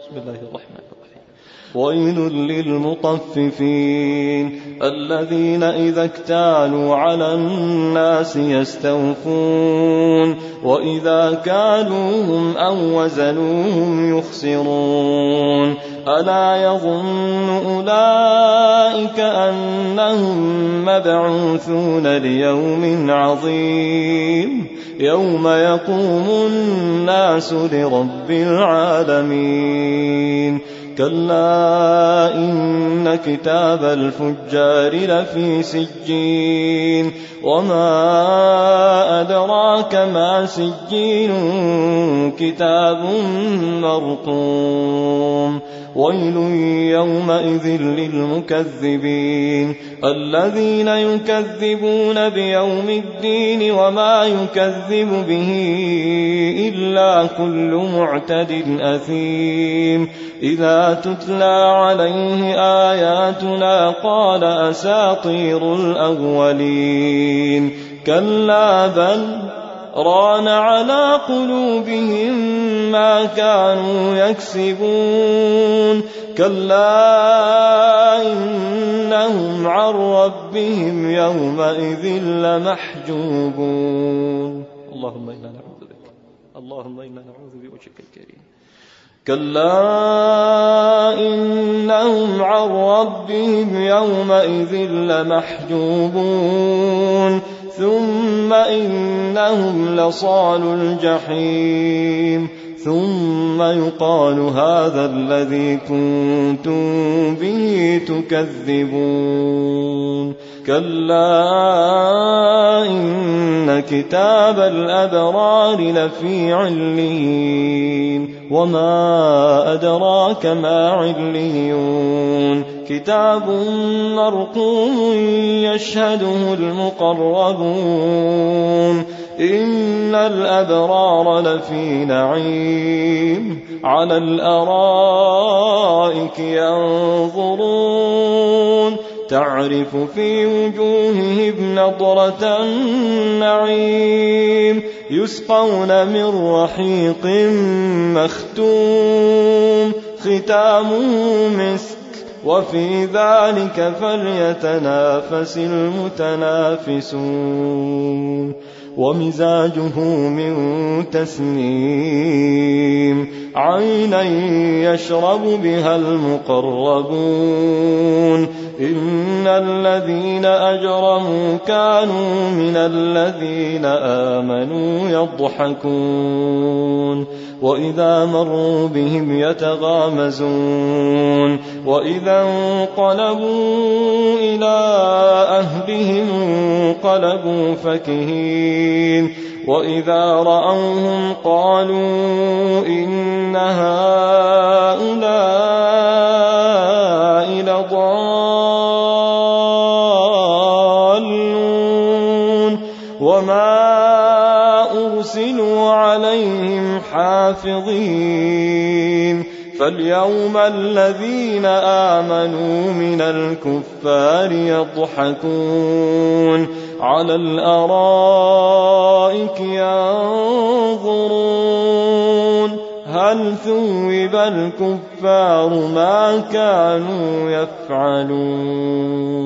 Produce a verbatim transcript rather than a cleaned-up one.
بسم الله الرحمن الرحيم. ويل للمطففين الذين إذا اكتالوا على الناس يستوفون وإذا كالوهم أو وزنوهم يخسرون ألا يظن أولئك أنهم مبعوثون ليوم عظيم يوم يقوم الناس لرب العالمين كلا إن كتاب الفجار لفي سجين وما أدراك ما سجين كتاب مرقوم ويل يومئذ للمكذبين الذين يكذبون بيوم الدين وما يكذب به إلا كل معتد أثيم إذا تتلى عليه آياتنا قال أساطير الأولين كلا بل ران على قلوبهم ما كانوا يكسبون كلا إنهم عن ربهم يومئذ لمحجوبون اللهم إنا نعوذ بك اللهم إنا نعوذ بوجهك الكريم كلا إنهم عن ربهم يومئذ لمحجوبون ثم إنهم لصال الجحيم ثم يقال هذا الذي كنتم به تكذبون كلا إن كتاب الأبرار لفي عليين وما أدراك ما عليون كتاب مرقوم يشهده المقربون إن الأبرار لفي نعيم على الأرائك ينظرون تعرف في وجوههم نضرة النعيم يسقون من رحيق مختوم ختامه مسك وفي ذلك فليتنافس المتنافسون ومزاجه من تسنيم عينا يشرب بها المقربون إن الذين أجرموا كانوا من الذين آمنوا يضحكون وإذا مروا بهم يتغامزون وإذا انقلبوا إلى أهلهم انقلبوا فكهين وإذا رأوهم قالوا إن هؤلاء لضالون وما أرسلوا عليهم حافظين فاليوم الذين آمنوا من الكفار يضحكون على الأرائك ينظرون هل ثوب الكفار ما كانوا يفعلون